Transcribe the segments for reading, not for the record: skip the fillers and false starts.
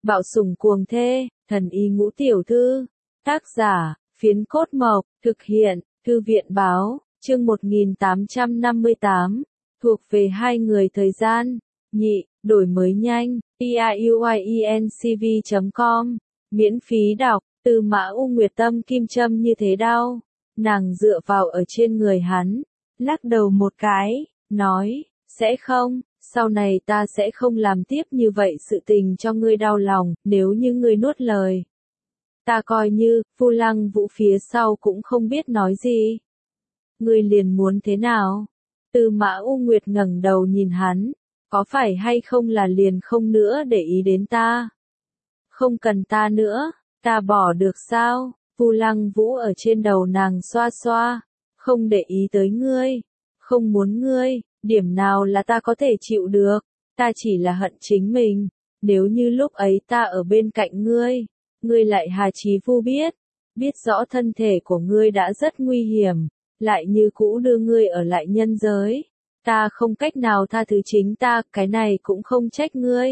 Bạo sủng cuồng thê, thần y ngũ tiểu thư. Tác giả, Phiến Cốt Mộc, thực hiện, Thư viện Báo, chương 1858, thuộc về hai người thời gian, nhị, đổi mới nhanh, iuiencv.com, miễn phí đọc, Tư Mã U Nguyệt tâm kim châm như thế đau. Nàng dựa vào ở trên người hắn, lắc đầu một cái, nói, sẽ không, sau này ta sẽ không làm tiếp như vậy sự tình cho ngươi đau lòng, nếu như ngươi nuốt lời. Ta coi như, Phu Lăng Vũ phía sau cũng không biết nói gì. Ngươi liền muốn thế nào? Tư Mã U Nguyệt ngẩng đầu nhìn hắn, có phải hay không là liền không nữa để ý đến ta? Không cần ta nữa, ta bỏ được sao? Phu Lăng Vũ ở trên đầu nàng xoa xoa, không để ý tới ngươi, không muốn ngươi, điểm nào là ta có thể chịu được, ta chỉ là hận chính mình, nếu như lúc ấy ta ở bên cạnh ngươi, ngươi lại hà chí vu biết rõ thân thể của ngươi đã rất nguy hiểm, lại như cũ đưa ngươi ở lại nhân giới, ta không cách nào tha thứ chính ta, cái này cũng không trách ngươi.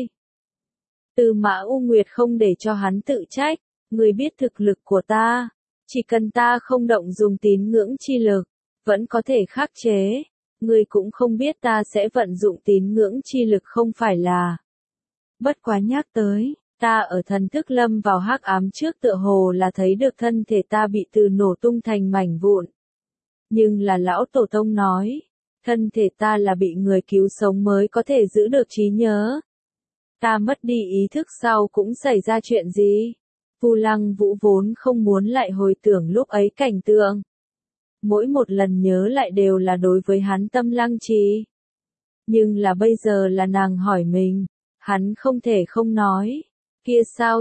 Tư Mã U Nguyệt không để cho hắn tự trách, ngươi biết thực lực của ta, chỉ cần ta không động dùng tín ngưỡng chi lực, vẫn có thể khắc chế, ngươi cũng không biết ta sẽ vận dụng tín ngưỡng chi lực không phải là. Bất quá nhắc tới, ta ở thần thức lâm vào hắc ám trước tựa hồ là thấy được thân thể ta bị từ nổ tung thành mảnh vụn. Nhưng là lão tổ tông nói, thân thể ta là bị người cứu sống mới có thể giữ được trí nhớ. Ta mất đi ý thức sau cũng xảy ra chuyện gì? Phu Lăng Vũ vốn không muốn lại hồi tưởng lúc ấy cảnh tượng. Mỗi một lần nhớ lại đều là đối với hắn tâm lăng trì. Nhưng là bây giờ là nàng hỏi mình, hắn không thể không nói. Kia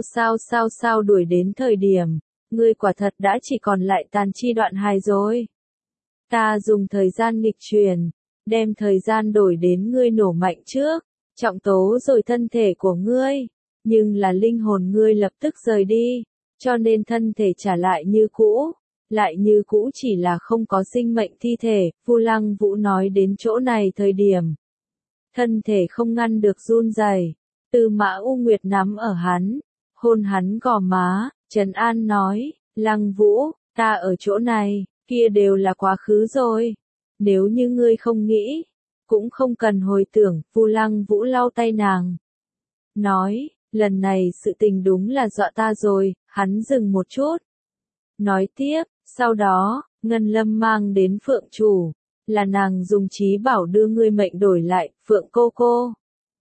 sao đuổi đến thời điểm, ngươi quả thật đã chỉ còn lại tàn chi đoạn hài rồi. Ta dùng thời gian nghịch chuyển, đem thời gian đổi đến ngươi nổ mạnh trước, trọng tố rồi thân thể của ngươi, nhưng là linh hồn ngươi lập tức rời đi, cho nên thân thể trả lại như cũ chỉ là không có sinh mệnh thi thể. Phu Lăng Vũ nói đến chỗ này thời điểm, thân thể không ngăn được run rẩy. Tư Mã U Nguyệt nắm ở hắn, hôn hắn gò má, trấn an nói, Lăng Vũ, ta ở chỗ này, kia đều là quá khứ rồi. Nếu như ngươi không nghĩ, cũng không cần hồi tưởng. Phu Lăng Vũ lau tay nàng, nói, lần này sự tình đúng là dọa ta rồi. Hắn dừng một chút, nói tiếp, sau đó, Ngân Lâm mang đến Phượng Chủ, là nàng dùng trí bảo đưa ngươi mệnh đổi lại, Phượng cô cô.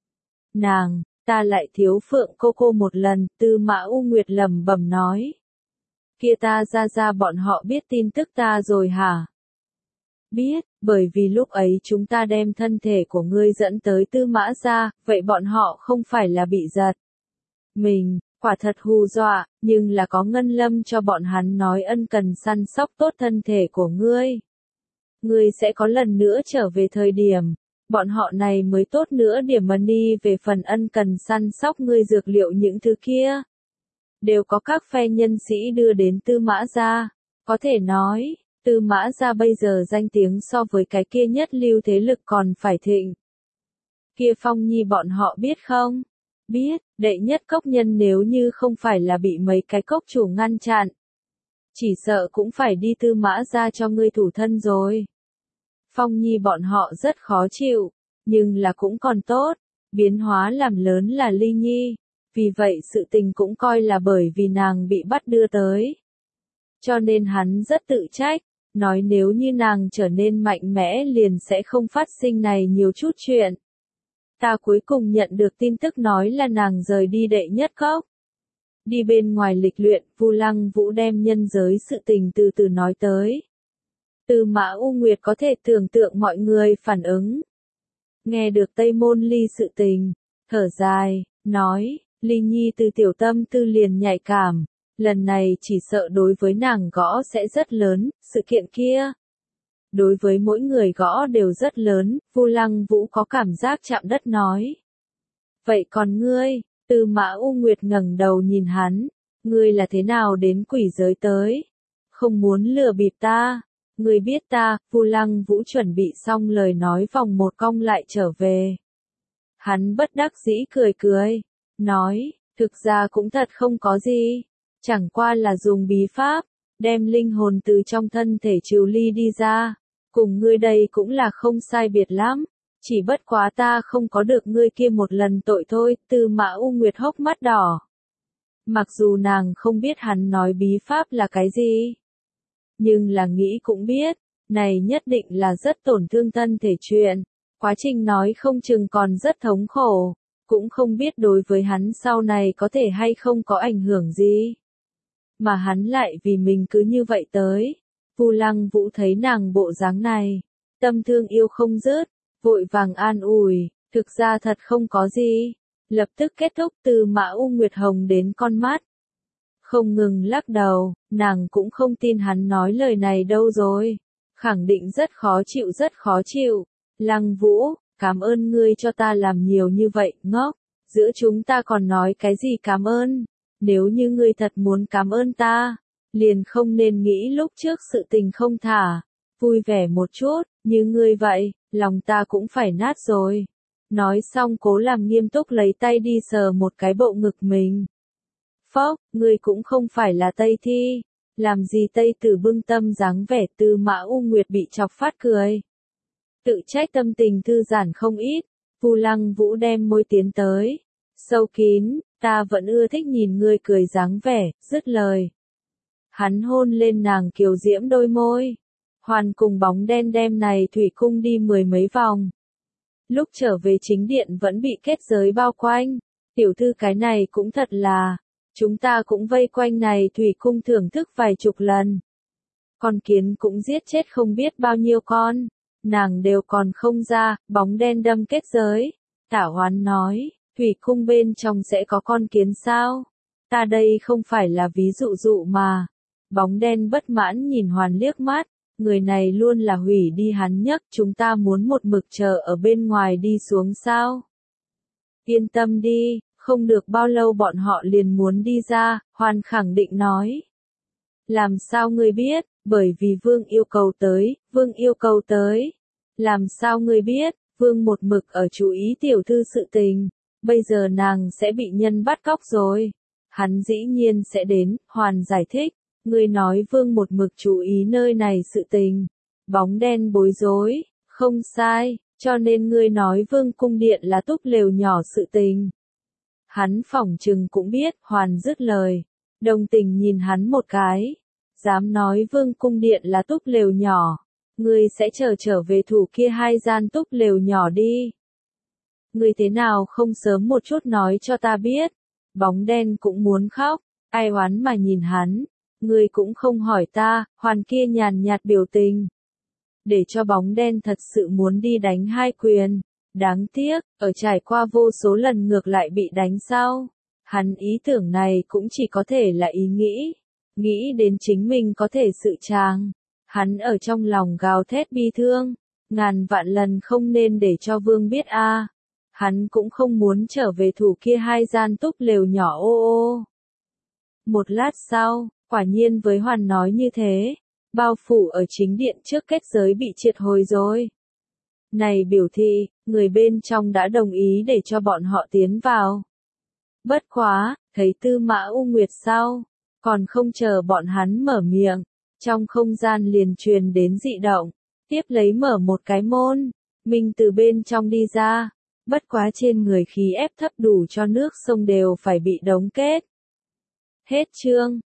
Nàng, ta lại thiếu Phượng cô cô một lần. Tư Mã U Nguyệt lẩm bẩm nói. Kia ta ra bọn họ biết tin tức ta rồi hả? Biết, bởi vì lúc ấy chúng ta đem thân thể của ngươi dẫn tới Tư Mã gia, vậy bọn họ không phải là bị giật. Mình, quả thật hù dọa, nhưng là có Ngân Lâm cho bọn hắn nói ân cần săn sóc tốt thân thể của ngươi. Ngươi sẽ có lần nữa trở về thời điểm, bọn họ này mới tốt nữa điểm money về phần ân cần săn sóc ngươi dược liệu những thứ kia. Đều có các phe nhân sĩ đưa đến Tư Mã gia, có thể nói, Tư Mã gia bây giờ danh tiếng so với cái kia nhất lưu thế lực còn phải thịnh. Kia Phong Nhi bọn họ biết không? Biết, đệ nhất cốc nhân nếu như không phải là bị mấy cái cốc chủ ngăn chặn, chỉ sợ cũng phải đi Tư Mã gia cho ngươi thủ thân rồi. Phong Nhi bọn họ rất khó chịu, nhưng là cũng còn tốt, biến hóa làm lớn là Ly Nhi, vì vậy sự tình cũng coi là bởi vì nàng bị bắt đưa tới. Cho nên hắn rất tự trách, nói nếu như nàng trở nên mạnh mẽ liền sẽ không phát sinh này nhiều chút chuyện. Ta cuối cùng nhận được tin tức nói là nàng rời đi đệ nhất cốc. Đi bên ngoài lịch luyện. Phu Lăng Vũ đem nhân giới sự tình từ từ nói tới. Tư Mã U Nguyệt có thể tưởng tượng mọi người phản ứng. Nghe được Tây Môn Ly sự tình, thở dài, nói, Ly Nhi từ tiểu tâm tư liền nhạy cảm, lần này chỉ sợ đối với nàng gõ sẽ rất lớn, sự kiện kia. Đối với mỗi người gõ đều rất lớn. Phu Lăng Vũ có cảm giác chạm đất nói. Vậy còn ngươi? Tư Mã U Nguyệt ngẩng đầu nhìn hắn, ngươi là thế nào đến quỷ giới tới? Không muốn lừa bịp ta. Ngươi biết ta. Phu Lăng Vũ chuẩn bị xong lời nói vòng một cong lại trở về. Hắn bất đắc dĩ cười, nói, Thực ra cũng thật không có gì. Chẳng qua là dùng bí pháp, đem linh hồn từ trong thân thể trừ ly đi ra. Cùng ngươi đây cũng là không sai biệt lắm. Chỉ bất quá ta không có được ngươi kia một lần tội thôi. Tư Mã U Nguyệt hốc mắt đỏ. Mặc dù nàng không biết hắn nói bí pháp là cái gì. Nhưng là nghĩ cũng biết, này nhất định là rất tổn thương thân thể chuyện. Quá trình nói không chừng còn rất thống khổ. Cũng không biết đối với hắn sau này có thể hay không có ảnh hưởng gì. Mà hắn lại vì mình cứ như vậy tới. Vu Lăng Vũ thấy nàng bộ dáng này, tâm thương yêu không dứt, vội vàng an ủi, thực ra thật không có gì. Lập tức kết thúc Tư Mã U Nguyệt hồng đến con mắt. Không ngừng lắc đầu, nàng cũng không tin hắn nói lời này đâu rồi. Khẳng định rất khó chịu rất khó chịu. Lăng Vũ, cảm ơn ngươi cho ta làm nhiều như vậy, ngốc. Giữa chúng ta còn nói cái gì cảm ơn. Nếu như ngươi thật muốn cảm ơn ta, liền không nên nghĩ lúc trước sự tình không thả. Vui vẻ một chút, như ngươi vậy, lòng ta cũng phải nát rồi. Nói xong cố làm nghiêm túc lấy tay đi sờ một cái bộ ngực mình. Phốc, ngươi cũng không phải là Tây Thi. Làm gì Tây Tử bưng tâm dáng vẻ Tư Mã U Nguyệt bị chọc phát cười. Tự trách tâm tình thư giãn không ít. Vu Lăng Vũ đem môi tiến tới. Sâu kín, ta vẫn ưa thích nhìn ngươi cười dáng vẻ, dứt lời. Hắn hôn lên nàng kiều diễm đôi môi. Hoàn cùng bóng đen đem này thủy cung đi mười mấy vòng. Lúc trở về chính điện vẫn bị kết giới bao quanh. Tiểu thư cái này cũng thật là. Chúng ta cũng vây quanh này thủy cung thưởng thức vài chục lần. Con kiến cũng giết chết không biết bao nhiêu con. Nàng đều còn không ra, bóng đen đâm kết giới. Tả Hoán nói, thủy cung bên trong sẽ có con kiến sao? Ta đây không phải là ví dụ dụ mà. Bóng đen bất mãn nhìn Hoàn liếc mắt. Người này luôn là hủy đi hắn nhất, chúng ta muốn một mực chờ ở bên ngoài đi xuống sao? Yên tâm đi, không được bao lâu bọn họ liền muốn đi ra, Hoàn khẳng định nói. Làm sao ngươi biết, bởi vì vương yêu cầu tới, vương yêu cầu tới. Làm sao ngươi biết, vương một mực ở chú ý tiểu thư sự tình, bây giờ nàng sẽ bị nhân bắt cóc rồi. Hắn dĩ nhiên sẽ đến, Hoàn giải thích. Ngươi nói vương một mực chú ý nơi này sự tình. Bóng đen bối rối, không sai, cho nên ngươi nói vương cung điện là túp lều nhỏ sự tình. Hắn phỏng chừng cũng biết, Hoàn dứt lời. Đồng tình nhìn hắn một cái. Dám nói vương cung điện là túp lều nhỏ. Ngươi sẽ trở về thủ kia hai gian túp lều nhỏ đi. Ngươi thế nào không sớm một chút nói cho ta biết. Bóng đen cũng muốn khóc, ai oán mà nhìn hắn. Ngươi cũng không hỏi ta, Hoàn kia nhàn nhạt biểu tình. Để cho bóng đen thật sự muốn đi đánh hai quyền. Đáng tiếc, ở trải qua vô số lần ngược lại bị đánh sau. Hắn ý tưởng này cũng chỉ có thể là ý nghĩ. Nghĩ đến chính mình có thể sự tràng. Hắn ở trong lòng gào thét bi thương. Ngàn vạn lần không nên để cho vương biết a. Hắn cũng không muốn trở về thủ kia hai gian túp lều nhỏ ô ô. Một lát sau, quả nhiên với Hoàn nói như thế. Bao phủ ở chính điện trước kết giới bị triệt hồi rồi. Này biểu thị, người bên trong đã đồng ý để cho bọn họ tiến vào. Bất quá, thấy Tư Mã U Nguyệt sau, còn không chờ bọn hắn mở miệng, trong không gian liền truyền đến dị động, tiếp lấy mở một cái môn, mình từ bên trong đi ra, bất quá trên người khí ép thấp đủ cho nước sông đều phải bị đóng kết. Hết chương.